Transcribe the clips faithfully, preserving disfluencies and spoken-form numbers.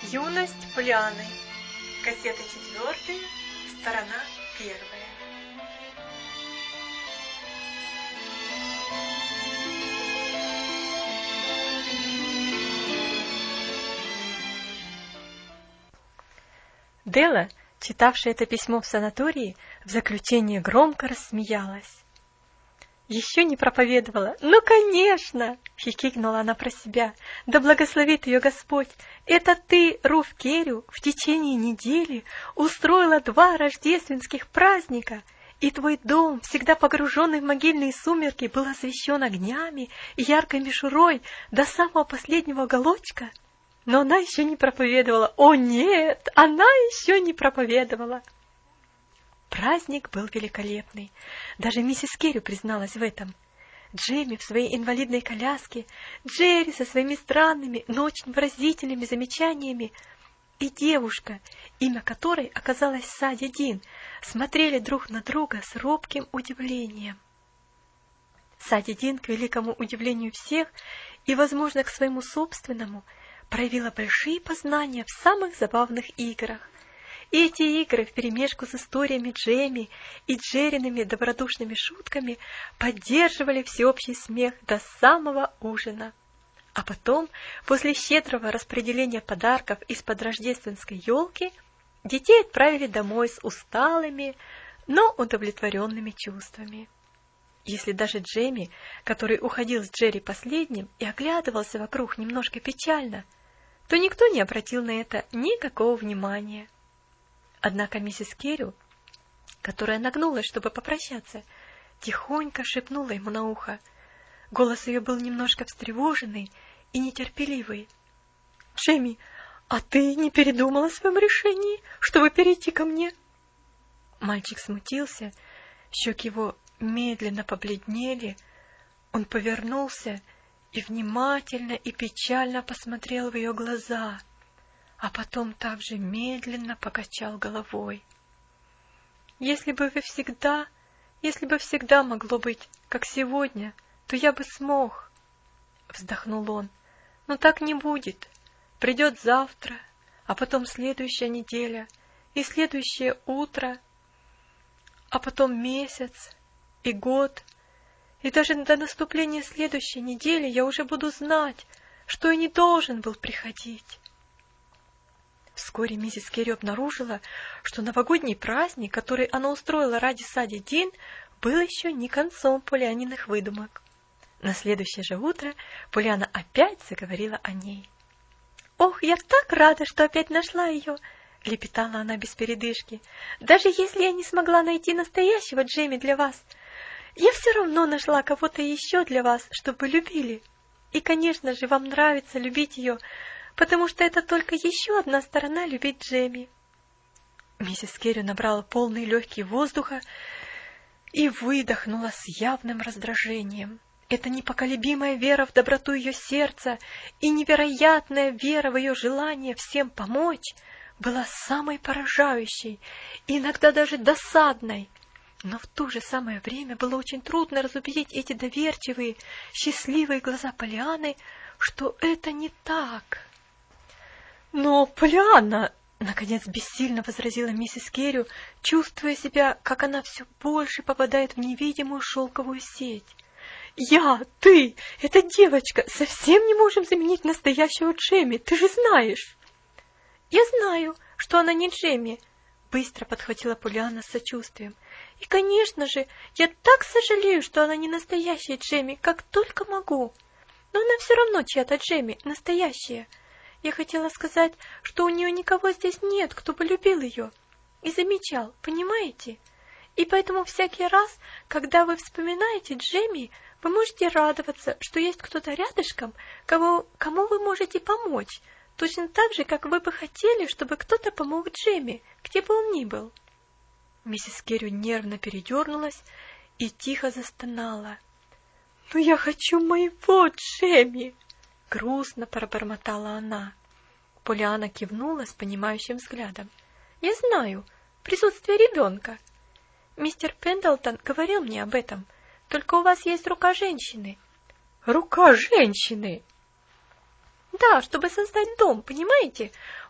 Юность Полианны. Кассета четвертая, сторона первая. Дела, читавшая это письмо в санатории, в заключение громко рассмеялась. Еще не проповедовала? Ну, конечно! Хихикнула она про себя. Да благословит ее Господь! Это ты, Руф Керрю, в течение недели устроила два рождественских праздника, и твой дом, всегда погруженный в могильные сумерки, был освещен огнями и яркой мишурой до самого последнего уголочка? Но она еще не проповедовала. О, нет, она еще не проповедовала. Праздник был великолепный. Даже миссис Керрю призналась в этом. Джемми в своей инвалидной коляске, Джерри со своими странными, но очень выразительными замечаниями и девушка, имя которой оказалось Сади Дин, смотрели друг на друга с робким удивлением. Сади Дин, к великому удивлению всех и, возможно, к своему собственному, проявила большие познания в самых забавных играх. И эти игры вперемешку с историями Джемми и Джерриными добродушными шутками поддерживали всеобщий смех до самого ужина. А потом, после щедрого распределения подарков из-под рождественской елки, детей отправили домой с усталыми, но удовлетворенными чувствами. Если даже Джемми, который уходил с Джерри последним и оглядывался вокруг немножко печально, то никто не обратил на это никакого внимания. Однако миссис Керрю, которая нагнулась, чтобы попрощаться, тихонько шепнула ему на ухо. Голос ее был немножко встревоженный и нетерпеливый. — Джемми, а ты не передумала о своем решении, чтобы перейти ко мне? Мальчик смутился, щеки его медленно побледнели, он повернулся и внимательно и печально посмотрел в ее глаза, а потом также медленно покачал головой. «Если бы вы всегда, если бы всегда могло быть, как сегодня, то я бы смог», — вздохнул он. «Но так не будет. Придет завтра, а потом следующая неделя, и следующее утро, а потом месяц и год, и даже до наступления следующей недели я уже буду знать, что и не должен был приходить». Вскоре миссис Керрю обнаружила, что новогодний праздник, который она устроила ради Сади Дин, был еще не концом Полианиных выдумок. На следующее же утро Полианна опять заговорила о ней. «Ох, я так рада, что опять нашла ее!» — лепетала она без передышки. «Даже если я не смогла найти настоящего Джемми для вас, я все равно нашла кого-то еще для вас, чтобы любили. И, конечно же, вам нравится любить ее, потому что это только еще одна сторона любить Джемми». Миссис Керрю набрала полные легкие воздуха и выдохнула с явным раздражением. Эта непоколебимая вера в доброту ее сердца и невероятная вера в ее желание всем помочь была самой поражающей и иногда даже досадной. Но в то же самое время было очень трудно разубедить эти доверчивые, счастливые глаза Полианны, что это не так. «Но, Полианна!» — наконец бессильно возразила миссис Керрю, чувствуя себя, как она все больше попадает в невидимую шелковую сеть. «Я, ты, эта девочка совсем не можем заменить настоящего Джемми, ты же знаешь!» «Я знаю, что она не Джемми», — быстро подхватила Полианна с сочувствием. «И, конечно же, я так сожалею, что она не настоящая Джемми, как только могу. Но она все равно чья-то Джемми, настоящая. Я хотела сказать, что у нее никого здесь нет, кто бы любил ее и замечал, понимаете? И поэтому всякий раз, когда вы вспоминаете Джемми, вы можете радоваться, что есть кто-то рядышком, кого, кому вы можете помочь, точно так же, как вы бы хотели, чтобы кто-то помог Джемми, где бы он ни был». Миссис Керрю нервно передернулась и тихо застонала. «Но я хочу моего Джемми!» — грустно пробормотала она. Полианна кивнула с понимающим взглядом. «Я знаю, присутствие ребенка. Мистер Пендлтон говорил мне об этом. Только у вас есть рука женщины». «Рука женщины?» «Да, чтобы создать дом, понимаете?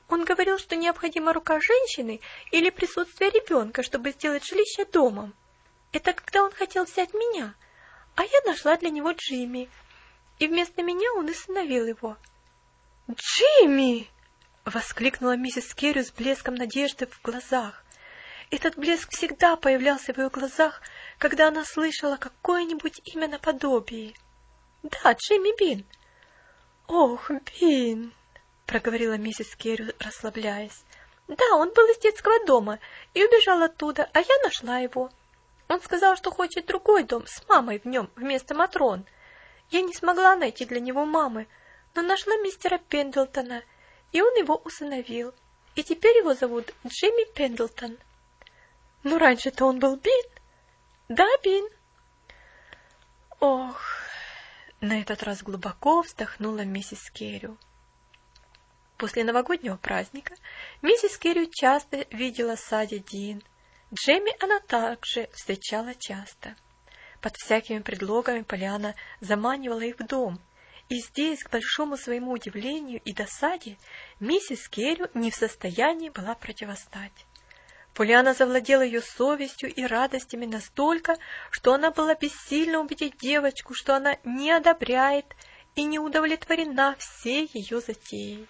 Он говорил, что необходима рука женщины или присутствие ребенка, чтобы сделать жилище домом. Это когда он хотел взять меня, а я нашла для него Джимми, и вместо меня он усыновил его». «Джимми!» — воскликнула миссис Керри с блеском надежды в глазах. Этот блеск всегда появлялся в ее глазах, когда она слышала какое-нибудь имя наподобие. «Да, Джимми Бин». «Ох, Бин!» — проговорила миссис Керри, расслабляясь. «Да, он был из детского дома и убежал оттуда, а я нашла его. Он сказал, что хочет другой дом с мамой в нем вместо Матрон. Я не смогла найти для него мамы, но нашла мистера Пендлтона, и он его усыновил. И теперь его зовут Джимми Пендлтон». «Ну, раньше-то он был Бин?» «Да, Бин». «Ох!» — на этот раз глубоко вздохнула миссис Керри. После новогоднего праздника миссис Керри часто видела Сади Дин. Джемми она также встречала часто. Под всякими предлогами Полианна заманивала их в дом, и здесь, к большому своему удивлению и досаде, миссис Керри не в состоянии была противостать. Полианна завладела ее совестью и радостями настолько, что она была бессильна убедить девочку, что она не одобряет и не удовлетворена всей ее затеей.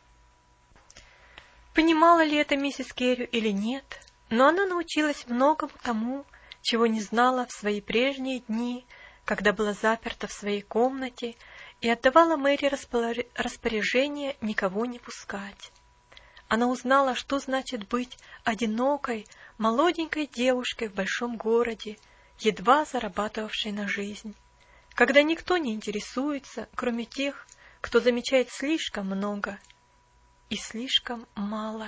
Понимала ли это миссис Керри или нет, но она научилась многому тому, чего не знала в свои прежние дни, когда была заперта в своей комнате и отдавала Мэри распоряжение никого не пускать. Она узнала, что значит быть одинокой, молоденькой девушкой в большом городе, едва зарабатывавшей на жизнь, когда никто не интересуется, кроме тех, кто замечает слишком много и слишком мало.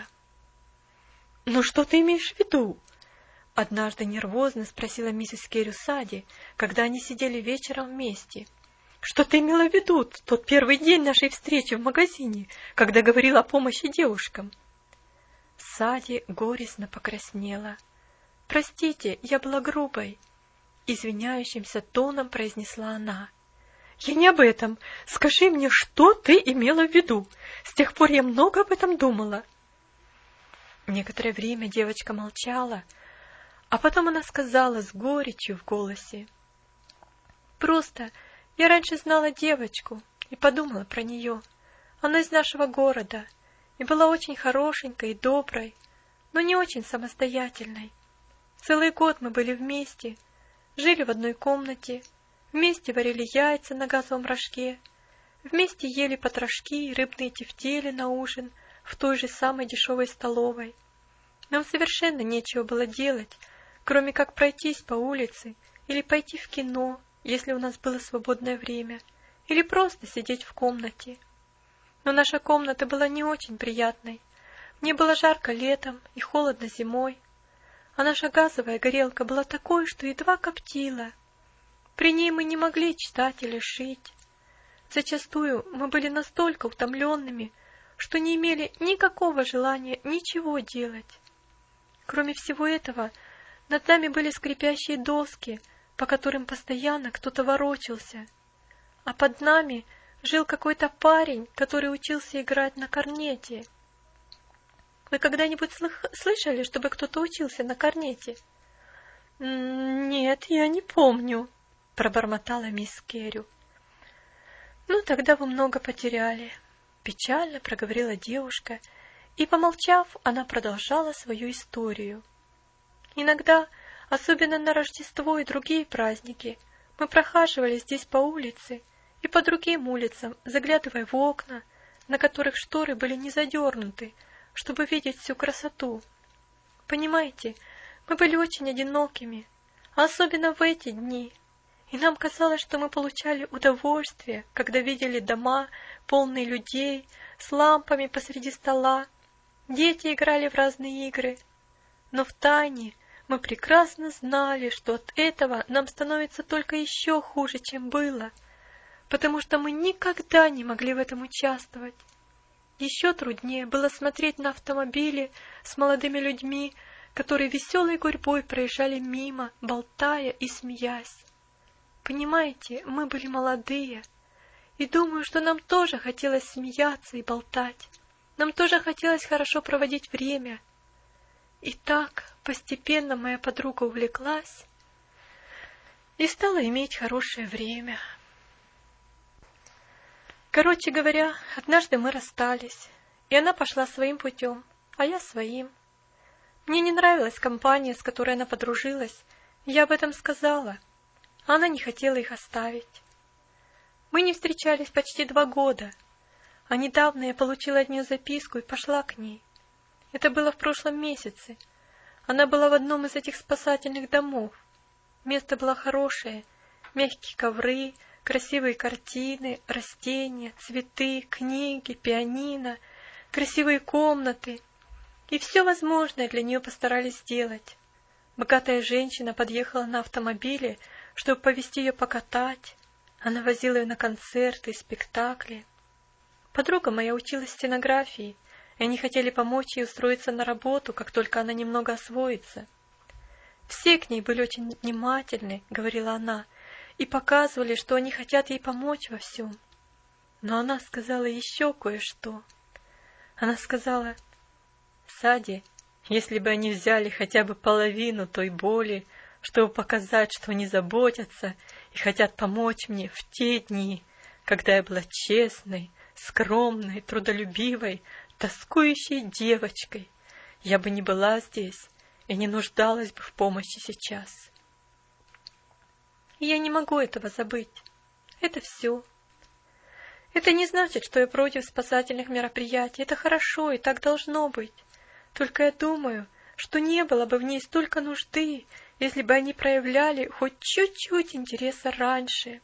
«Ну что ты имеешь в виду?» — однажды нервозно спросила миссис Керри Сади, когда они сидели вечером вместе. «Что ты имела в виду в тот первый день нашей встречи в магазине, когда говорила о помощи девушкам?» Сади горестно покраснела. «Простите, я была грубой», — извиняющимся тоном произнесла она. «Я не об этом. Скажи мне, что ты имела в виду? С тех пор я много об этом думала». Некоторое время девочка молчала, а потом она сказала с горечью в голосе: «Просто я раньше знала девочку и подумала про нее. Она из нашего города и была очень хорошенькой и доброй, но не очень самостоятельной. Целый год мы были вместе, жили в одной комнате, вместе варили яйца на газовом рожке, вместе ели потрошки и рыбные тефтели на ужин в той же самой дешевой столовой. Нам совершенно нечего было делать, кроме как пройтись по улице или пойти в кино, если у нас было свободное время, или просто сидеть в комнате. Но наша комната была не очень приятной. Мне было жарко летом и холодно зимой, а наша газовая горелка была такой, что едва коптила. При ней мы не могли читать или шить. Зачастую мы были настолько утомленными, что не имели никакого желания ничего делать. Кроме всего этого, над нами были скрипящие доски, по которым постоянно кто-то ворочался, а под нами жил какой-то парень, который учился играть на корнете. Вы когда-нибудь слых... слышали, чтобы кто-то учился на корнете? — Нет, я не помню, — пробормотала мисс Керри. — Ну, тогда вы много потеряли, — печально проговорила девушка, и, помолчав, она продолжала свою историю. Иногда, особенно на Рождество и другие праздники, мы прохаживали здесь по улице и по другим улицам, заглядывая в окна, на которых шторы были не задернуты, чтобы видеть всю красоту. Понимаете, мы были очень одинокими, а особенно в эти дни, и нам казалось, что мы получали удовольствие, когда видели дома, полные людей, с лампами посреди стола. Дети играли в разные игры, но втайне мы прекрасно знали, что от этого нам становится только еще хуже, чем было, потому что мы никогда не могли в этом участвовать. Еще труднее было смотреть на автомобили с молодыми людьми, которые веселой гурьбой проезжали мимо, болтая и смеясь. Понимаете, мы были молодые, и думаю, что нам тоже хотелось смеяться и болтать. Нам тоже хотелось хорошо проводить время. И так постепенно моя подруга увлеклась и стала иметь хорошее время. Короче говоря, однажды мы расстались, и она пошла своим путем, а я своим. Мне не нравилась компания, с которой она подружилась, и я об этом сказала, а она не хотела их оставить. Мы не встречались почти два года, а недавно я получила от нее записку и пошла к ней. Это было в прошлом месяце. Она была в одном из этих спасательных домов. Место было хорошее, мягкие ковры, красивые картины, растения, цветы, книги, пианино, красивые комнаты. И все возможное для нее постарались сделать. Богатая женщина подъехала на автомобиле, чтобы повезти ее покатать. Она возила ее на концерты и спектакли. Подруга моя училась стенографии, и они хотели помочь ей устроиться на работу, как только она немного освоится. Все к ней были очень внимательны, говорила она, и показывали, что они хотят ей помочь во всем. Но она сказала еще кое-что. Она сказала: «Сади, если бы они взяли хотя бы половину той боли, чтобы показать, что они заботятся и хотят помочь мне в те дни, когда я была честной, скромной, трудолюбивой, тоскующей девочкой, я бы не была здесь и не нуждалась бы в помощи сейчас. И я не могу этого забыть. Это все. Это не значит, что я против спасательных мероприятий. Это хорошо, и так должно быть. Только я думаю, что не было бы в ней столько нужды, если бы они проявляли хоть чуть-чуть интереса раньше.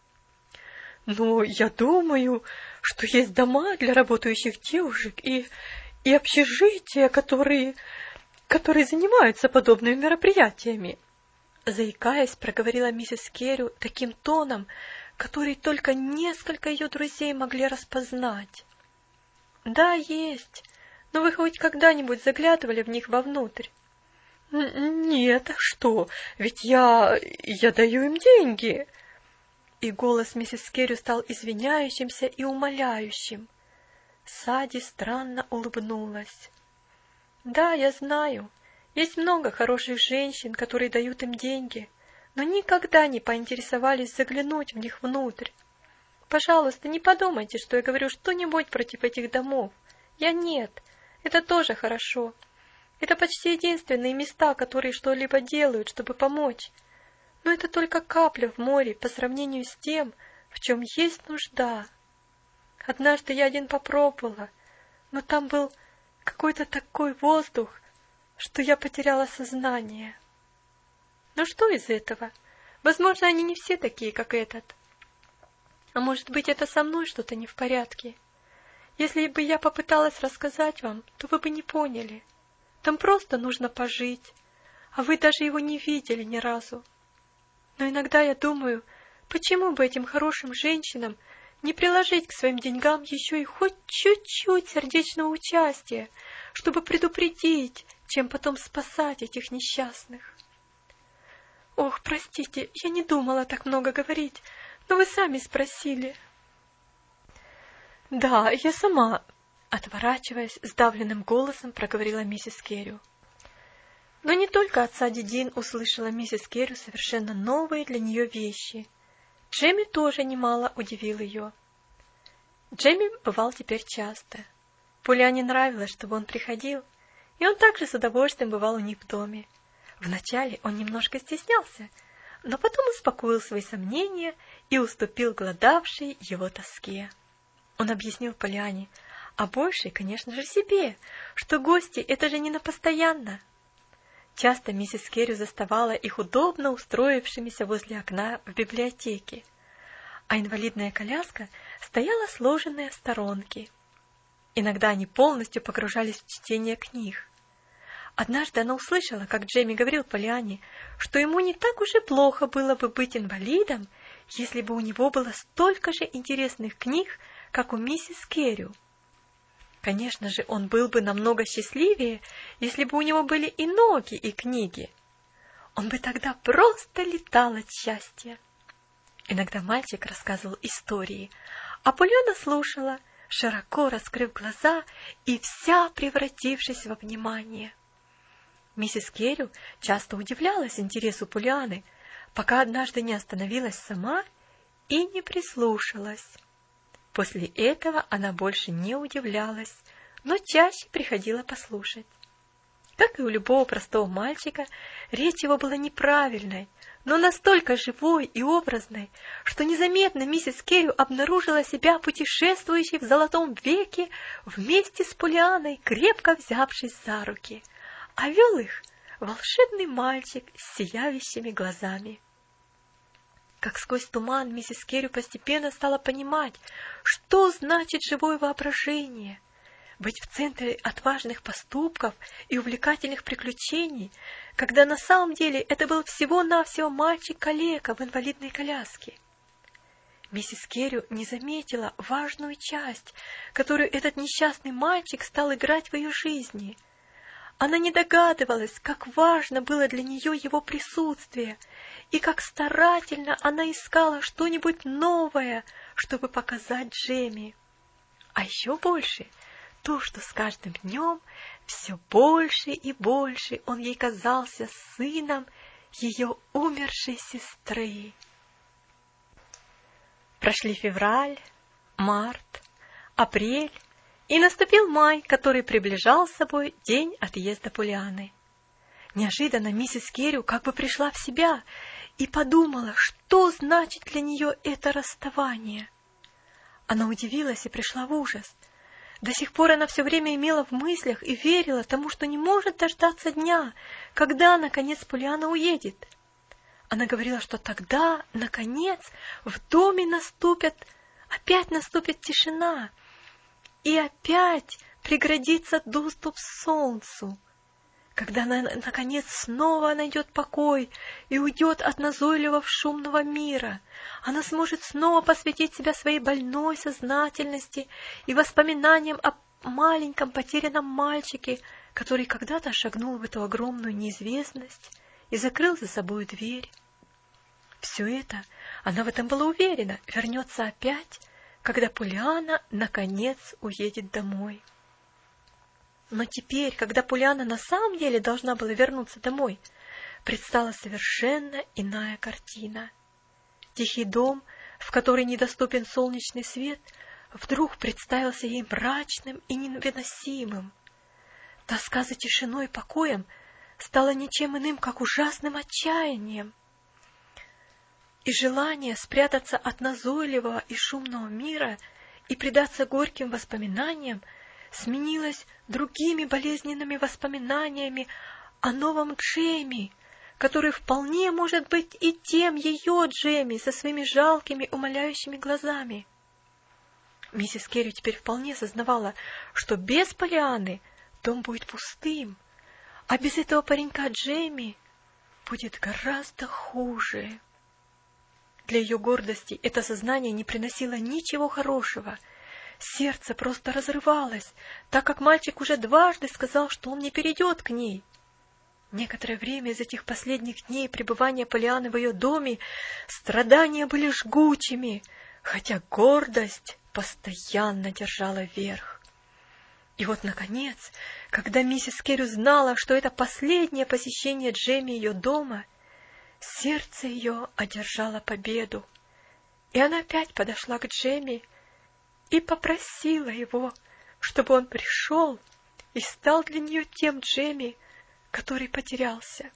Но я думаю, что есть дома для работающих девушек и, и общежития, которые, которые занимаются подобными мероприятиями. Заикаясь, проговорила миссис Керрю таким тоном, который только несколько ее друзей могли распознать. Да, есть. Но вы хоть когда-нибудь заглядывали в них вовнутрь? Нет, а что? Ведь я... я даю им деньги. И голос миссис Керрю стал извиняющимся и умоляющим. Сади странно улыбнулась. Да, я знаю. Есть много хороших женщин, которые дают им деньги, но никогда не поинтересовались заглянуть в них внутрь. Пожалуйста, не подумайте, что я говорю что-нибудь против этих домов. Я нет. Это тоже хорошо. Это почти единственные места, которые что-либо делают, чтобы помочь. Но это только капля в море по сравнению с тем, в чем есть нужда. Однажды я один попробовала, но там был какой-то такой воздух, что я потеряла сознание. Но что из этого? Возможно, они не все такие, как этот. А может быть, это со мной что-то не в порядке? Если бы я попыталась рассказать вам, то вы бы не поняли. Там просто нужно пожить, а вы даже его не видели ни разу. Но иногда я думаю, почему бы этим хорошим женщинам не приложить к своим деньгам еще и хоть чуть-чуть сердечного участия, чтобы предупредить, чем потом спасать этих несчастных. Ох, простите, я не думала так много говорить, но вы сами спросили. Да, я сама, отворачиваясь, сдавленным голосом проговорила миссис Керрю. Но не только от Сади Дин услышала миссис Керрю совершенно новые для нее вещи. Джемми тоже немало удивил ее. Джемми бывал теперь часто. Полиане нравилось, чтобы он приходил, и он также с удовольствием бывал у них в доме. Вначале он немножко стеснялся, но потом успокоил свои сомнения и уступил голодавшей его тоске. Он объяснил Полиане, а больше, конечно же, себе, что гости — это же не на постоянно. Часто миссис Керрю заставала их удобно устроившимися возле окна в библиотеке, а инвалидная коляска стояла сложенная в сторонке. Иногда они полностью погружались в чтение книг. Однажды она услышала, как Джемми говорил Полиане, что ему не так уж и плохо было бы быть инвалидом, если бы у него было столько же интересных книг, как у миссис Керрю. Конечно же, он был бы намного счастливее, если бы у него были и ноги, и книги. Он бы тогда просто летал от счастья. Иногда мальчик рассказывал истории, а Полиана слушала, широко раскрыв глаза и вся превратившись во внимание. Миссис Керрю часто удивлялась интересу Поллианны, пока однажды не остановилась сама и не прислушалась. После этого она больше не удивлялась, но чаще приходила послушать. Как и у любого простого мальчика, речь его была неправильной, но настолько живой и образной, что незаметно миссис Керрю обнаружила себя путешествующей в золотом веке вместе с Поллианной, крепко взявшись за руки, а вел их волшебный мальчик с сияющими глазами. Как сквозь туман миссис Керрю постепенно стала понимать, что значит живое воображение. Быть в центре отважных поступков и увлекательных приключений, когда на самом деле это был всего-навсего мальчик-калека в инвалидной коляске. Миссис Керрю не заметила важную часть, которую этот несчастный мальчик стал играть в ее жизни. Она не догадывалась, как важно было для нее его присутствие, и как старательно она искала что-нибудь новое, чтобы показать Джемме. А еще больше — то, что с каждым днем все больше и больше он ей казался сыном ее умершей сестры. Прошли февраль, март, апрель, и наступил май, который приближал с собой день отъезда Поллианны. Неожиданно миссис Керрю как бы пришла в себя и подумала, что значит для нее это расставание. Она удивилась и пришла в ужас. До сих пор она все время имела в мыслях и верила тому, что не может дождаться дня, когда, наконец, Поллианна уедет. Она говорила, что тогда, наконец, в доме наступит, опять наступит тишина, и опять преградится доступ к солнцу. Когда она, наконец, снова найдет покой и уйдет от назойливого шумного мира, она сможет снова посвятить себя своей больной сознательности и воспоминаниям о маленьком потерянном мальчике, который когда-то шагнул в эту огромную неизвестность и закрыл за собой дверь. Все это, она в этом была уверена, вернется опять, когда Поллианна, наконец, уедет домой. Но теперь, когда Поллианна на самом деле должна была вернуться домой, предстала совершенно иная картина. Тихий дом, в который недоступен солнечный свет, вдруг представился ей мрачным и невыносимым. Тоска за тишиной и покоем стала ничем иным, как ужасным отчаянием. И желание спрятаться от назойливого и шумного мира и предаться горьким воспоминаниям сменилось другими болезненными воспоминаниями о новом Джемме, который вполне может быть и тем ее Джемме со своими жалкими, умоляющими глазами. Миссис Керрю теперь вполне сознавала, что без Поллианны дом будет пустым, а без этого паренька Джемме будет гораздо хуже. Для ее гордости это сознание не приносило ничего хорошего. Сердце просто разрывалось, так как мальчик уже дважды сказал, что он не перейдет к ней. Некоторое время из этих последних дней пребывания Поллианны в ее доме страдания были жгучими, хотя гордость постоянно держала верх. И вот, наконец, когда миссис Керрю знала, что это последнее посещение Джемме ее дома, сердце ее одержало победу, и она опять подошла к Джемме и попросила его, чтобы он пришел и стал для нее тем Джемме, который потерялся.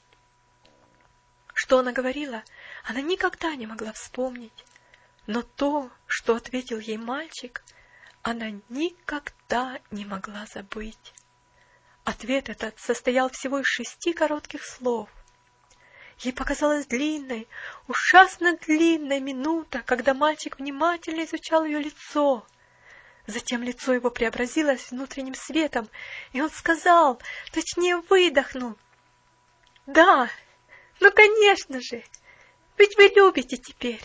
Что она говорила, она никогда не могла вспомнить, но то, что ответил ей мальчик, она никогда не могла забыть. Ответ этот состоял всего из шести коротких слов. Ей показалась длинной, ужасно длинной минута, когда мальчик внимательно изучал ее лицо. Затем лицо его преобразилось внутренним светом, и он сказал, точнее выдохнул: «Да, ну конечно же, ведь вы любите теперь».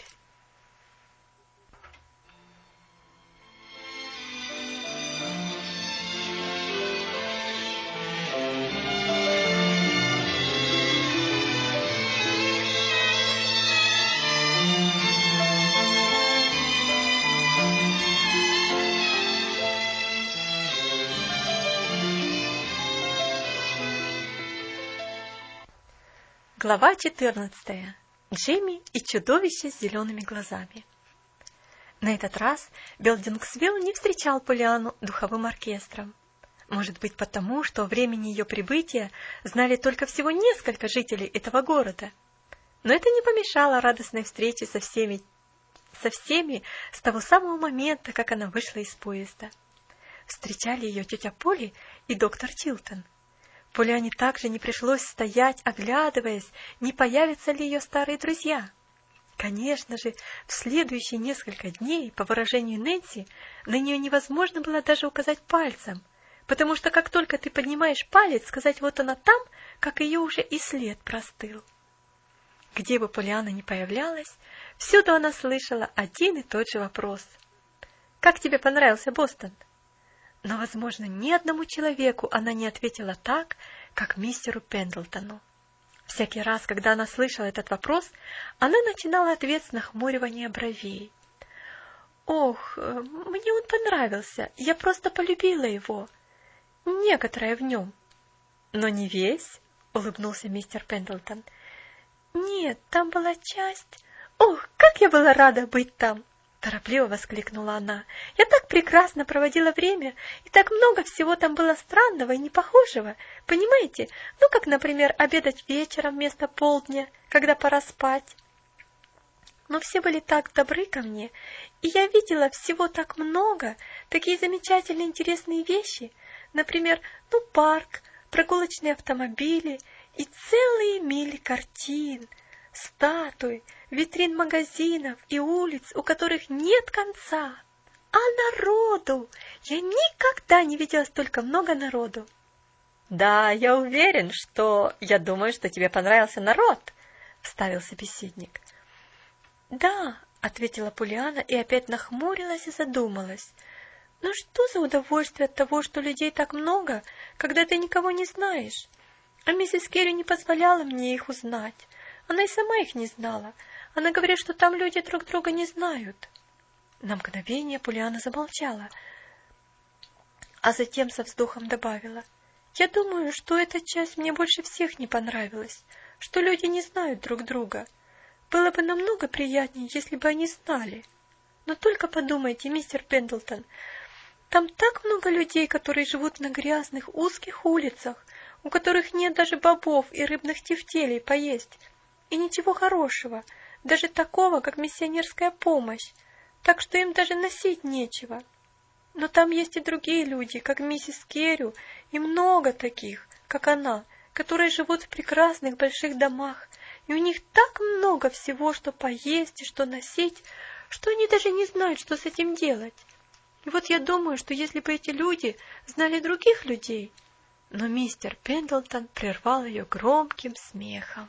Глава четырнадцатая. Джимми и чудовище с зелеными глазами. На этот раз Белдингсвилл не встречал Поллианну духовым оркестром. Может быть, потому, что о времени ее прибытия знали только всего несколько жителей этого города. Но это не помешало радостной встрече со всеми, со всеми с того самого момента, как она вышла из поезда. Встречали ее тетя Полли и доктор Чилтон. Поллианне также не пришлось стоять, оглядываясь, не появятся ли ее старые друзья. Конечно же, в следующие несколько дней, по выражению Нэнси, на нее невозможно было даже указать пальцем, потому что как только ты поднимаешь палец, сказать «вот она там», как ее уже и след простыл. Где бы Поллианна ни появлялась, всюду она слышала один и тот же вопрос. «Как тебе понравился Бостон?» Но, возможно, ни одному человеку она не ответила так, как мистеру Пендлтону. Всякий раз, когда она слышала этот вопрос, она начинала ответ с нахмуривания бровей. «Ох, мне он понравился, я просто полюбила его. Некоторое в нем». «Но не весь?» — улыбнулся мистер Пендлтон. «Нет, там была часть. Ох, как я была рада быть там!» Торопливо воскликнула она. «Я так прекрасно проводила время, и так много всего там было странного и непохожего. Понимаете? Ну, как, например, обедать вечером вместо полдня, когда пора спать. Но все были так добры ко мне, и я видела всего так много, такие замечательные интересные вещи. Например, ну, парк, прогулочные автомобили и целые мили картин, статуй, витрин магазинов и улиц, у которых нет конца. А народу! Я никогда не видела столько много народу!» «Да, я уверен, что... Я думаю, что тебе понравился народ!» — вставил собеседник. «Да», — ответила Поллианна и опять нахмурилась и задумалась. «Но что за удовольствие от того, что людей так много, когда ты никого не знаешь? А миссис Керри не позволяла мне их узнать. Она и сама их не знала. Она говорит, что там люди друг друга не знают». На мгновение Поллианна замолчала, а затем со вздохом добавила. «Я думаю, что эта часть мне больше всех не понравилась, что люди не знают друг друга. Было бы намного приятнее, если бы они знали. Но только подумайте, мистер Пендлтон, там так много людей, которые живут на грязных узких улицах, у которых нет даже бобов и рыбных тефтелей поесть, и ничего хорошего, даже такого, как миссионерская помощь, так что им даже носить нечего. Но там есть и другие люди, как миссис Керрю, и много таких, как она, которые живут в прекрасных больших домах, и у них так много всего, что поесть и что носить, что они даже не знают, что с этим делать. И вот я думаю, что если бы эти люди знали других людей...» Но мистер Пендлтон прервал ее громким смехом.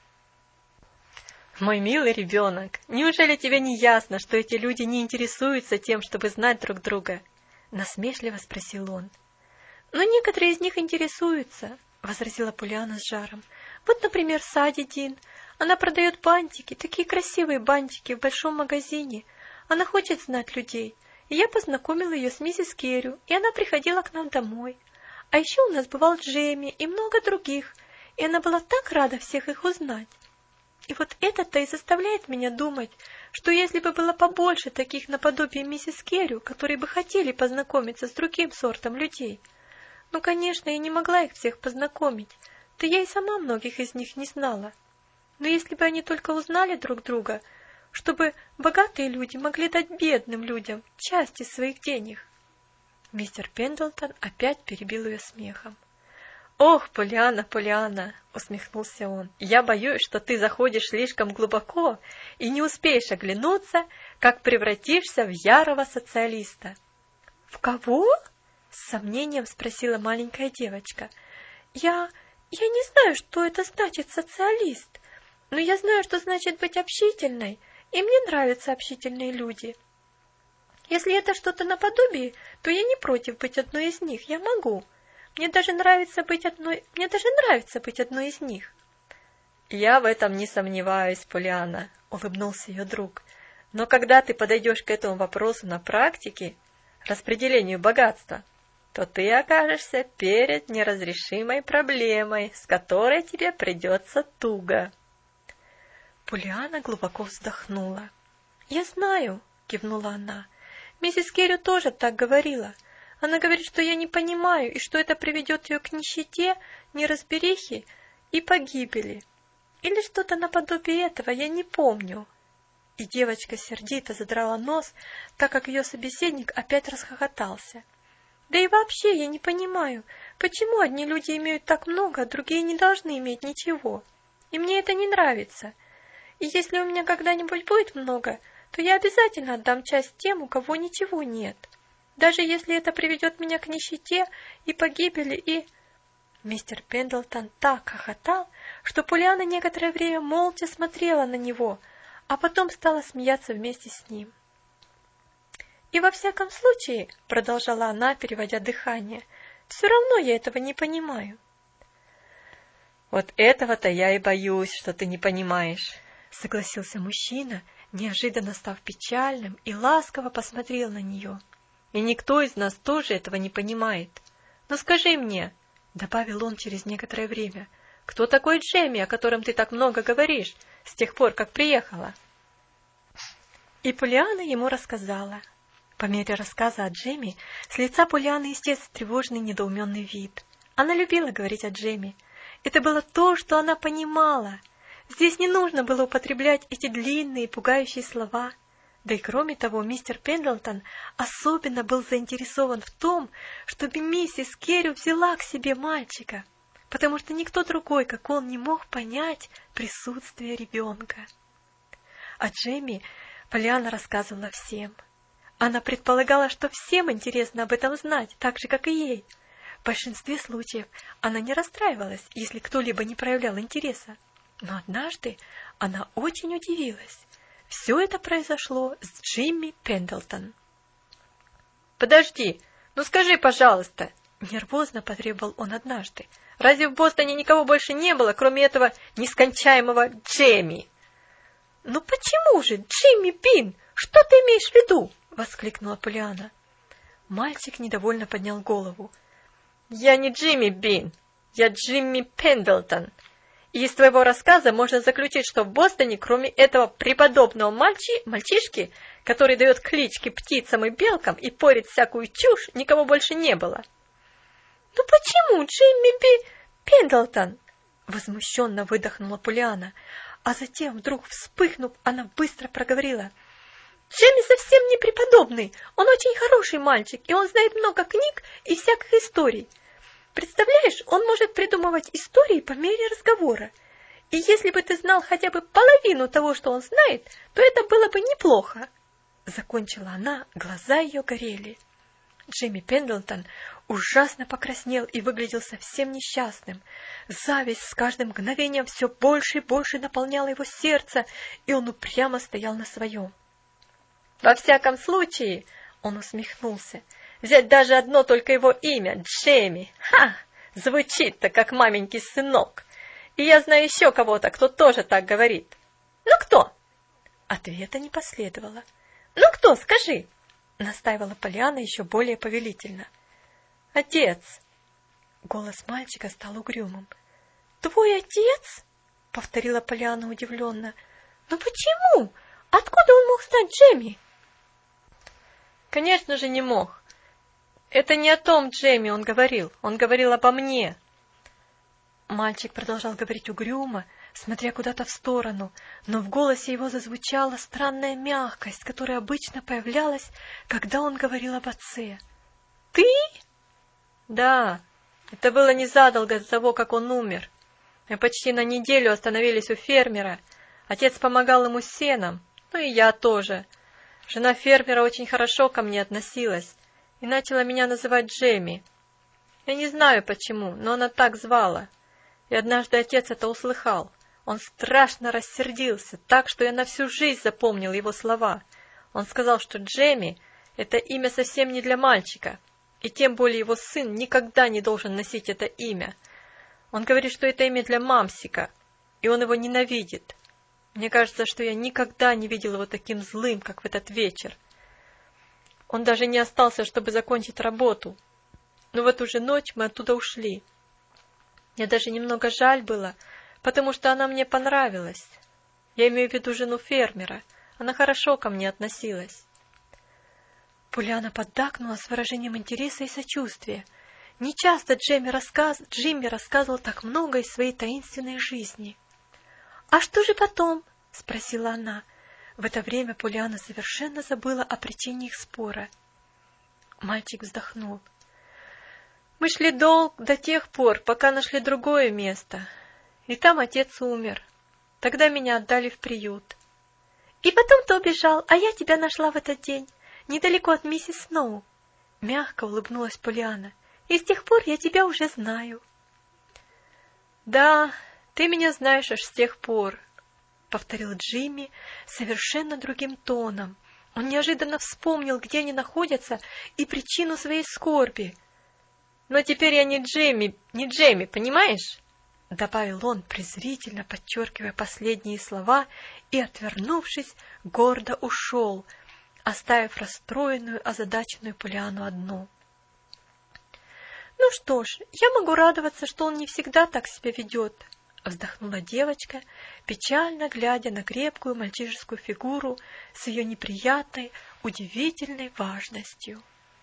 «Мой милый ребенок, неужели тебе не ясно, что эти люди не интересуются тем, чтобы знать друг друга?» — насмешливо спросил он. «Но некоторые из них интересуются», — возразила Поллианна с жаром. «Вот, например, Садди Дин. Она продает бантики, такие красивые бантики в большом магазине. Она хочет знать людей, и я познакомила ее с миссис Керрю, и она приходила к нам домой. А еще у нас бывал Джемми и много других, и она была так рада всех их узнать. И вот это-то и заставляет меня думать, что если бы было побольше таких наподобие миссис Керрю, которые бы хотели познакомиться с другим сортом людей. Ну, конечно, я не могла их всех познакомить, да я и сама многих из них не знала. Но если бы они только узнали друг друга, чтобы богатые люди могли дать бедным людям часть из своих денег». Мистер Пендлтон опять перебил ее смехом. «Ох, Поллианна, Поллианна!» — усмехнулся он. «Я боюсь, что ты заходишь слишком глубоко и не успеешь оглянуться, как превратишься в ярого социалиста». «В кого?» — с сомнением спросила маленькая девочка. «Я... я не знаю, что это значит социалист, но я знаю, что значит быть общительной, и мне нравятся общительные люди. Если это что-то наподобие, то я не против быть одной из них, я могу». Мне даже нравится быть одной, мне даже нравится быть одной из них. «Я в этом не сомневаюсь, Поллианна», — улыбнулся ее друг. «Но когда ты подойдешь к этому вопросу на практике, распределению богатства, то ты окажешься перед неразрешимой проблемой, с которой тебе придется туго. Полианна глубоко вздохнула. «Я знаю», — кивнула она. «Миссис Керри тоже так говорила. Она говорит, что я не понимаю, и что это приведет ее к нищете, неразберихе и погибели. Или что-то наподобие этого, я не помню». И девочка сердито задрала нос, так как ее собеседник опять расхохотался. «Да и вообще я не понимаю, почему одни люди имеют так много, а другие не должны иметь ничего. И мне это не нравится. И если у меня когда-нибудь будет много, то я обязательно отдам часть тем, у кого ничего нет. Даже если это приведет меня к нищете и погибели, и...» Мистер Пендлтон так хохотал, что Полианна некоторое время молча смотрела на него, а потом стала смеяться вместе с ним. «И во всяком случае, — продолжала она, переводя дыхание, — все равно я этого не понимаю». «Вот этого-то я и боюсь, что ты не понимаешь», — согласился мужчина, неожиданно став печальным, и ласково посмотрел на нее. «И никто из нас тоже этого не понимает. Но скажи мне, — добавил он через некоторое время, — кто такой Джемми, о котором ты так много говоришь с тех пор, как приехала?» И Полианна ему рассказала. По мере рассказа о Джемми с лица Полианны исчез тревожный недоуменный вид. Она любила говорить о Джемми. Это было то, что она понимала. Здесь не нужно было употреблять эти длинные пугающие слова. Да и кроме того, мистер Пендлтон особенно был заинтересован в том, чтобы миссис Керри взяла к себе мальчика, потому что никто другой, как он, не мог понять присутствие ребенка. О Джемми Полианна рассказывала всем. Она предполагала, что всем интересно об этом знать, так же, как и ей. В большинстве случаев она не расстраивалась, если кто-либо не проявлял интереса. Но однажды она очень удивилась. Все это произошло с Джимми Пендлтон. «Подожди, ну скажи, пожалуйста», — нервозно потребовал он однажды, «разве в Бостоне никого больше не было, кроме этого нескончаемого Джемми?» «Ну почему же, Джимми Бин? Что ты имеешь в виду?» — воскликнула Полианна. Мальчик недовольно поднял голову. «Я не Джимми Бин, я Джимми Пендлтон. И из твоего рассказа можно заключить, что в Бостоне, кроме этого преподобного мальчи, мальчишки, который дает клички птицам и белкам и порит всякую чушь, никого больше не было». «Ну почему Джимми Би Пендлтон?» — возмущенно выдохнула Полианна, а затем, вдруг вспыхнув, она быстро проговорила. «Джимми совсем не преподобный, он очень хороший мальчик, и он знает много книг и всяких историй. Представляешь, он может придумывать истории по мере разговора. И если бы ты знал хотя бы половину того, что он знает, то это было бы неплохо». Закончила она, глаза ее горели. Джимми Пендлтон ужасно покраснел и выглядел совсем несчастным. Зависть с каждым мгновением все больше и больше наполняла его сердце, и он упрямо стоял на своем. «Во всяком случае, — он усмехнулся, — взять даже одно только его имя, Джемми, ха, звучит-то как маменький сынок. И я знаю еще кого-то, кто тоже так говорит. Ну кто?» Ответа не последовало. «Ну кто, скажи?» — настаивала Полианна еще более повелительно. «Отец!» Голос мальчика стал угрюмым. «Твой отец?» — повторила Полианна удивленно. «Но почему? Откуда он мог знать Джемми?» «Конечно же не мог. Это не о том Джемми он говорил, он говорил обо мне». Мальчик продолжал говорить угрюмо, смотря куда-то в сторону, но в голосе его зазвучала странная мягкость, которая обычно появлялась, когда он говорил об отце. «Ты?» «Да, это было незадолго до того, как он умер. Мы почти на неделю остановились у фермера. Отец помогал ему с сеном, ну и я тоже. Жена фермера очень хорошо ко мне относилась и начала меня называть Джемми. Я не знаю почему, но она так звала. И однажды отец это услыхал. Он страшно рассердился, так что я на всю жизнь запомнил его слова. Он сказал, что Джемми — это имя совсем не для мальчика, и тем более его сын никогда не должен носить это имя. Он говорит, что это имя для мамсика, и он его ненавидит. Мне кажется, что я никогда не видел его таким злым, как в этот вечер. Он даже не остался, чтобы закончить работу. но вот уже ночь мы оттуда ушли. Мне даже немного жаль было, потому что она мне понравилась. Я имею в виду жену фермера. Она хорошо ко мне относилась. Полианна поддакнула с выражением интереса и сочувствия. Нечасто Джимми, рассказ... Джимми рассказывал так много из своей таинственной жизни. «А что же потом?» — спросила она. В это время Полианна совершенно забыла о причине их спора. Мальчик вздохнул. «Мы шли долг до тех пор, пока нашли другое место. И там отец умер. Тогда меня отдали в приют. И потом ты убежал, а я тебя нашла в этот день, недалеко от миссис Сноу». Мягко улыбнулась Полианна. «И с тех пор я тебя уже знаю». «Да, ты меня знаешь аж с тех пор», — повторил Джимми совершенно другим тоном. Он неожиданно вспомнил, где они находятся, и причину своей скорби. «Но теперь я не Джимми, не Джейми, понимаешь?» — добавил он, презрительно подчеркивая последние слова, и, отвернувшись, гордо ушел, оставив расстроенную, озадаченную Полианну одну. «Ну что ж, я могу радоваться, что он не всегда так себя ведет», — вздохнула девочка, печально глядя на крепкую мальчишескую фигуру с ее неприятной, удивительной важностью.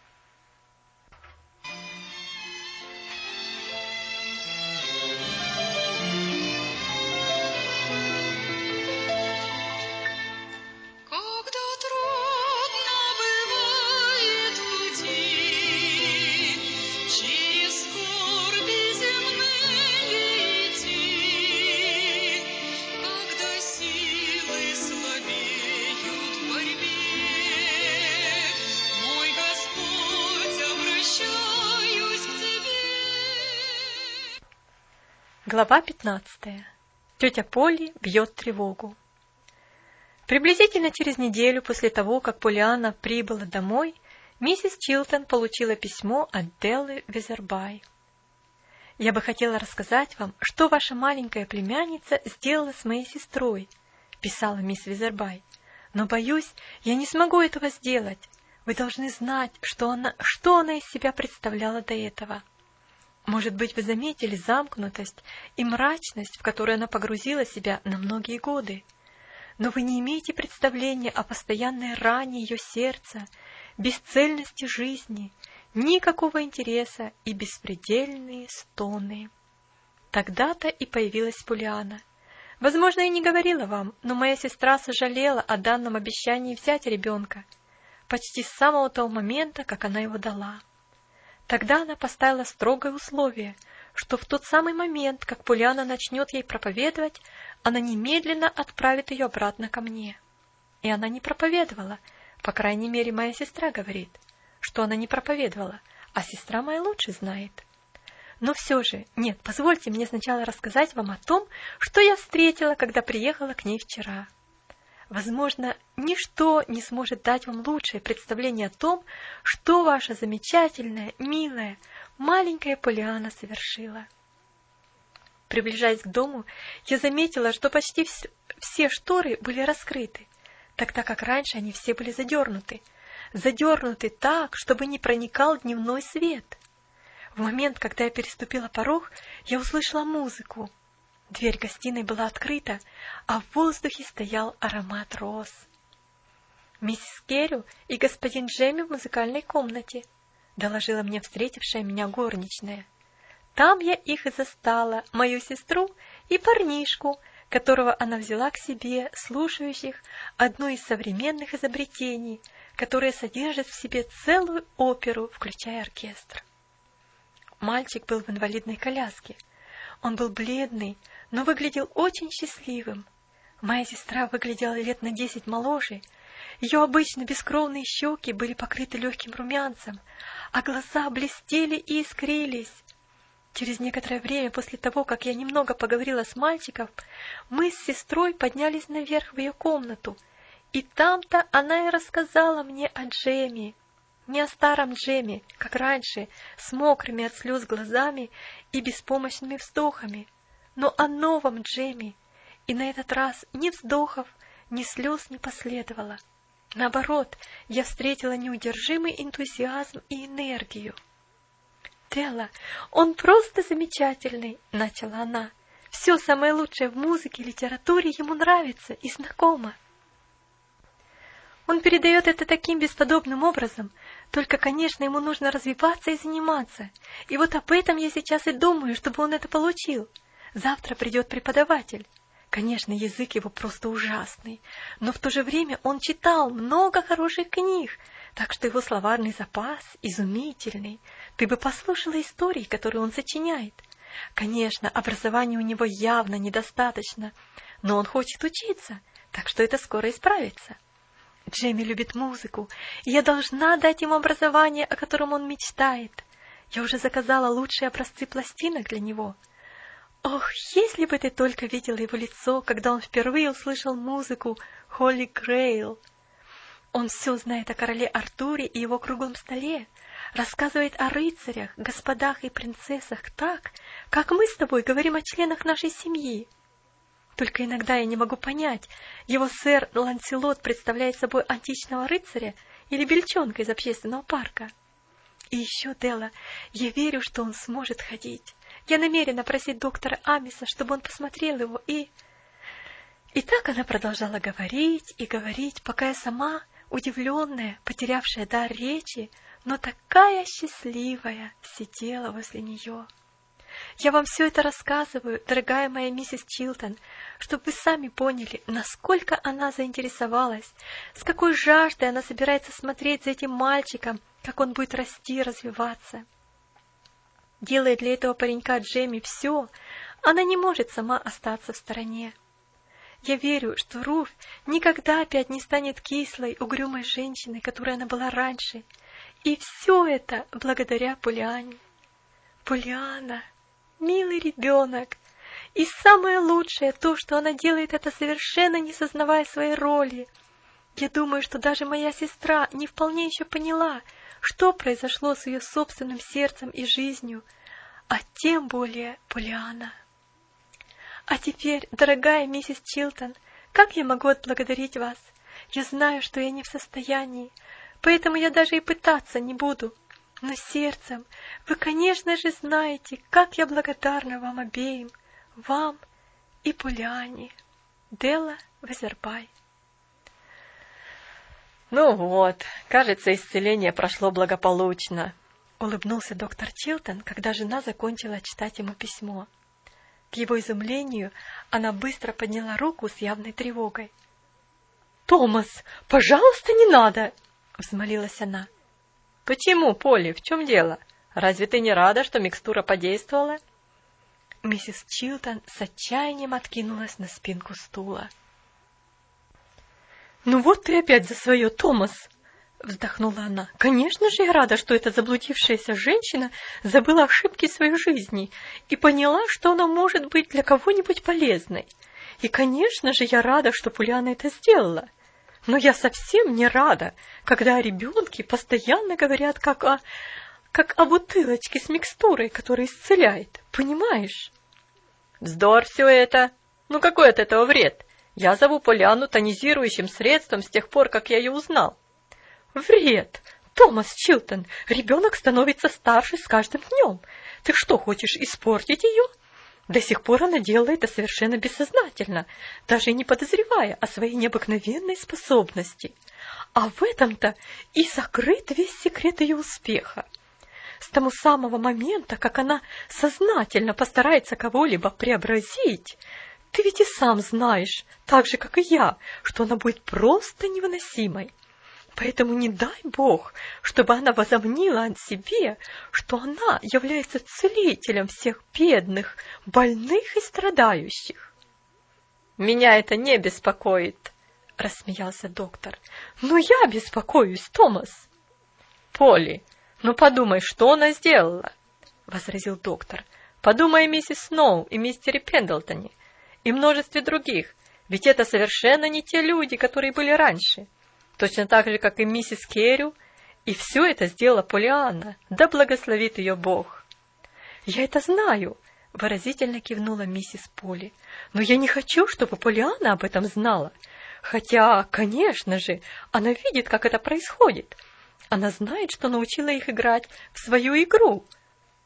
Глава пятнадцатая. Тетя Полли бьет тревогу. Приблизительно через неделю после того, как Полианна прибыла домой, миссис Чилтон получила письмо от Деллы Визербай. «Я бы хотела рассказать вам, что ваша маленькая племянница сделала с моей сестрой», — писала мисс Визербай. «Но, боюсь, я не смогу этого сделать. Вы должны знать, что она, что она из себя представляла до этого. Может быть, вы заметили замкнутость и мрачность, в которую она погрузила себя на многие годы. Но вы не имеете представления о постоянной ране ее сердца, бесцельности жизни, никакого интереса и беспредельные стоны». Тогда-то и появилась Полианна. Возможно, я не говорила вам, но моя сестра сожалела о данном обещании взять ребенка почти с самого того момента, как она его дала. Тогда она поставила строгое условие, что в тот самый момент, как Полианна начнет ей проповедовать, она немедленно отправит ее обратно ко мне. И она не проповедовала, по крайней мере, моя сестра говорит, что она не проповедовала, а сестра моя лучше знает. Но все же, нет, позвольте мне сначала рассказать вам о том, что я встретила, когда приехала к ней вчера. Возможно, ничто не сможет дать вам лучшее представление о том, что ваша замечательная, милая, маленькая Полианна совершила. Приближаясь к дому, я заметила, что почти вс- все шторы были раскрыты, тогда как раньше они все были задернуты. Задернуты так, чтобы не проникал дневной свет. В момент, когда я переступила порог, я услышала музыку. Дверь гостиной была открыта, а в воздухе стоял аромат роз. «Миссис Керрю и господин Джемми в музыкальной комнате», — доложила мне встретившая меня горничная. «Там я их и застала, мою сестру и парнишку, которого она взяла к себе, слушающих одно из современных изобретений, которое содержит в себе целую оперу, включая оркестр». Мальчик был в инвалидной коляске. Он был бледный, но выглядел очень счастливым. Моя сестра выглядела лет на десять моложе. Ее обычно бескровные щеки были покрыты легким румянцем, а глаза блестели и искрились. Через некоторое время после того, как я немного поговорила с мальчиком, мы с сестрой поднялись наверх в ее комнату, и там-то она и рассказала мне о Джемми. Не о старом Джемми, как раньше, с мокрыми от слез глазами и беспомощными вздохами, но о новом Джемми, и на этот раз ни вздохов, ни слез не последовало. Наоборот, я встретила неудержимый энтузиазм и энергию. Делла, он просто замечательный», — начала она. «Все самое лучшее в музыке и литературе ему нравится и знакомо. Он передает это таким бесподобным образом, только, конечно, ему нужно развиваться и заниматься. И вот об этом я сейчас и думаю, чтобы он это получил. Завтра придет преподаватель. Конечно, язык его просто ужасный, но в то же время он читал много хороших книг, так что его словарный запас изумительный. Ты бы послушала истории, которые он сочиняет. Конечно, образования у него явно недостаточно, но он хочет учиться, так что это скоро исправится. Джемми любит музыку, и я должна дать ему образование, о котором он мечтает. Я уже заказала лучшие образцы пластинок для него. Ох, если бы ты только видела его лицо, когда он впервые услышал музыку Holy Grail. Он все знает о короле Артуре и его круглом столе, рассказывает о рыцарях, господах и принцессах так, как мы с тобой говорим о членах нашей семьи. Только иногда я не могу понять, его сэр Ланселот представляет собой античного рыцаря или бельчонка из общественного парка. И еще, Делла, я верю, что он сможет ходить. Я намерена просить доктора Амиса, чтобы он посмотрел его, и... И так она продолжала говорить и говорить, пока я сама, удивленная, потерявшая дар речи, но такая счастливая, сидела возле нее. Я вам все это рассказываю, дорогая моя миссис Чилтон, чтобы вы сами поняли, насколько она заинтересовалась, с какой жаждой она собирается смотреть за этим мальчиком, как он будет расти и развиваться. Делая для этого паренька Джемми все, она не может сама остаться в стороне. Я верю, что Руфь никогда опять не станет кислой, угрюмой женщиной, которой она была раньше, и все это благодаря Полианне. Полианна, милый ребенок, и самое лучшее то, что она делает это совершенно не сознавая своей роли. Я думаю, что даже моя сестра не вполне еще поняла, что произошло с ее собственным сердцем и жизнью, а тем более Полианна. А теперь, дорогая миссис Чилтон, как я могу отблагодарить вас? Я знаю, что я не в состоянии, поэтому я даже и пытаться не буду. Но сердцем вы, конечно же, знаете, как я благодарна вам обеим, вам и Полианне. Делла Везербай. Ну вот, кажется, исцеление прошло благополучно, улыбнулся доктор Чилтон, когда жена закончила читать ему письмо. К его изумлению она быстро подняла руку с явной тревогой. «Томас, пожалуйста, не надо!» — взмолилась она. «Почему, Полли, в чем дело? Разве ты не рада, что микстура подействовала?» Миссис Чилтон с отчаянием откинулась на спинку стула. «Ну вот ты опять за свое, Томас!» — вздохнула она. «Конечно же я рада, что эта заблудившаяся женщина забыла ошибки своей жизни и поняла, что она может быть для кого-нибудь полезной. И, конечно же, я рада, что Полианна это сделала. Но я совсем не рада, когда о ребенке постоянно говорят как о, как о бутылочке с микстурой, которая исцеляет. Понимаешь?» «Вздор все это! Ну какой от этого вред? Я зову Полианну тонизирующим средством с тех пор, как я ее узнал». «Вред! Томас Чилтон, ребенок становится старше с каждым днем. Ты что, хочешь испортить ее? До сих пор она делала это совершенно бессознательно, даже не подозревая о своей необыкновенной способности. А в этом-то и закрыт весь секрет ее успеха. С того самого момента, как она сознательно постарается кого-либо преобразить, ты ведь и сам знаешь, так же, как и я, что она будет просто невыносимой. Поэтому не дай Бог, чтобы она возомнила о себе, что она является целителем всех бедных, больных и страдающих». «Меня это не беспокоит», — рассмеялся доктор. «Но я беспокоюсь, Томас». «Полли, ну подумай, что она сделала», — возразил доктор. «Подумай о миссис Сноу и мистере Пендлтоне и множестве других, ведь это совершенно не те люди, которые были раньше. Точно так же, как и миссис Керрю, и все это сделала Полианна, да благословит ее Бог». «Я это знаю», — выразительно кивнула миссис Полли, «но я не хочу, чтобы Полианна об этом знала. Хотя, конечно же, она видит, как это происходит. Она знает, что научила их играть в свою игру».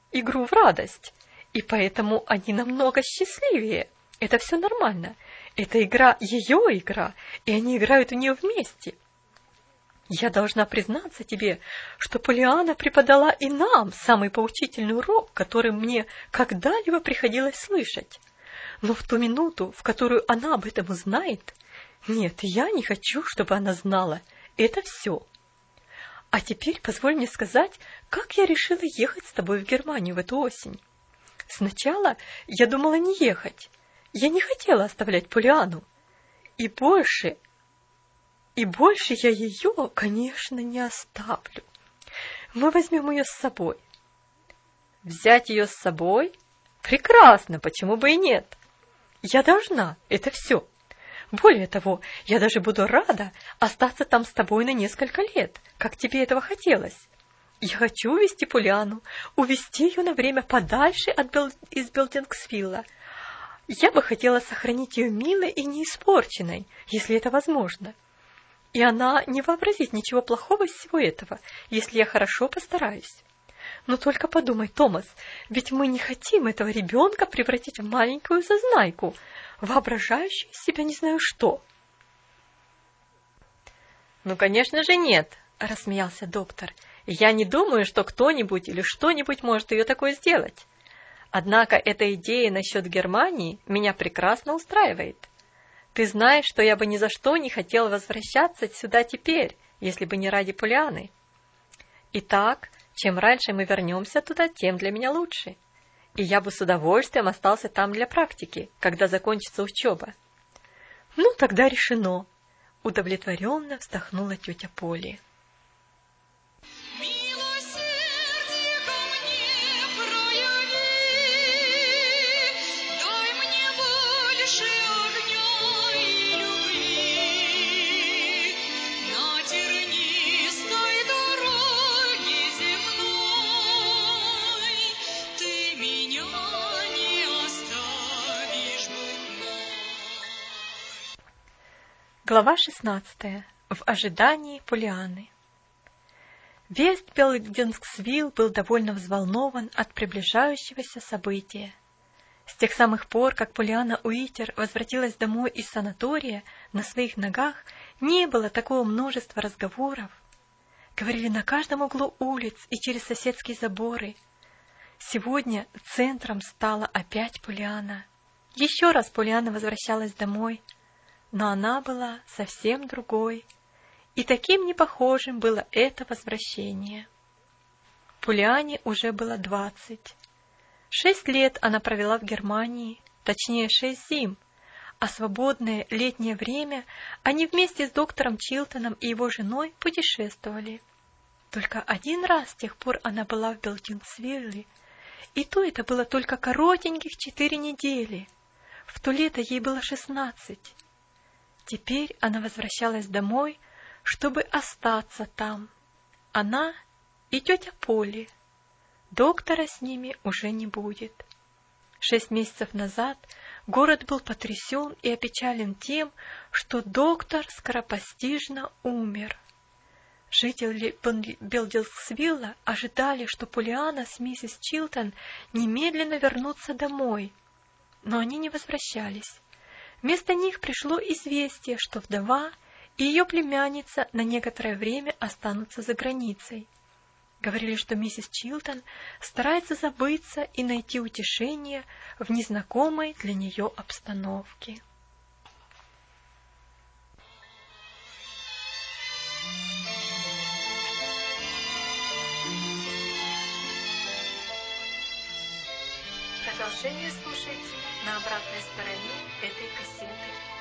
игру в радость, и поэтому они намного счастливее. Это все нормально. Это игра, ее игра, и они играют в нее вместе. Я должна признаться тебе, что Полианна преподала и нам самый поучительный урок, который мне когда-либо приходилось слышать. Но в ту минуту, в которую она об этом узнает, нет, я не хочу, чтобы она знала. Это все. А теперь позволь мне сказать, как я решила ехать с тобой в Германию в эту осень. Сначала я думала не ехать. Я не хотела оставлять Полианну. И больше... И больше я ее, конечно, не оставлю. Мы возьмем ее с собой. Взять ее с собой? Прекрасно, почему бы и нет? Я должна, это все. Более того, я даже буду рада остаться там с тобой на несколько лет, как тебе этого хотелось. Я хочу увезти Полианну, увезти ее на время подальше от Бел... из Белдингсвилла. Я бы хотела сохранить ее милой и неиспорченной, если это возможно. И она не вообразит ничего плохого из всего этого, если я хорошо постараюсь. Но только подумай, Томас, ведь мы не хотим этого ребенка превратить в маленькую зазнайку, воображающую из себя не знаю что. Ну, конечно же, нет, рассмеялся доктор. Я не думаю, что кто-нибудь или что-нибудь может ее такое сделать. Однако эта идея насчет Германии меня прекрасно устраивает. Ты знаешь, что я бы ни за что не хотел возвращаться сюда теперь, если бы не ради Полианны. Итак, чем раньше мы вернемся туда, тем для меня лучше. И я бы с удовольствием остался там для практики, когда закончится учеба. Ну, тогда решено. Удовлетворенно вздохнула тетя Поли. Глава шестнадцатая. В ожидании Полианны. Весь Белдингсвилл был довольно взволнован от приближающегося события. С тех самых пор, как Полианна Уитер возвратилась домой из санатория на своих ногах, не было такого множества разговоров. Говорили на каждом углу улиц и через соседские заборы. Сегодня центром стала опять Полианна. Еще раз Полианна возвращалась домой, но она была совсем другой, и таким непохожим было это возвращение. Полианне уже было двадцать. Шесть лет она провела в Германии, точнее шесть зим, а свободное летнее время они вместе с доктором Чилтоном и его женой путешествовали. Только один раз с тех пор она была в Белдингсвилле, и то это было только коротеньких четыре недели. В то лето ей было шестнадцать. Теперь она возвращалась домой, чтобы остаться там. Она и тетя Поли. Доктора с ними уже не будет. Шесть месяцев назад город был потрясен и опечален тем, что доктор скоропостижно умер. Жители Белдингсвилла ожидали, что Полианна с миссис Чилтон немедленно вернутся домой, но они не возвращались. Вместо них пришло известие, что вдова и ее племянница на некоторое время останутся за границей. Говорили, что миссис Чилтон старается забыться и найти утешение в незнакомой для нее обстановке. Продолжение слушайте на обратной стороне этой кассеты.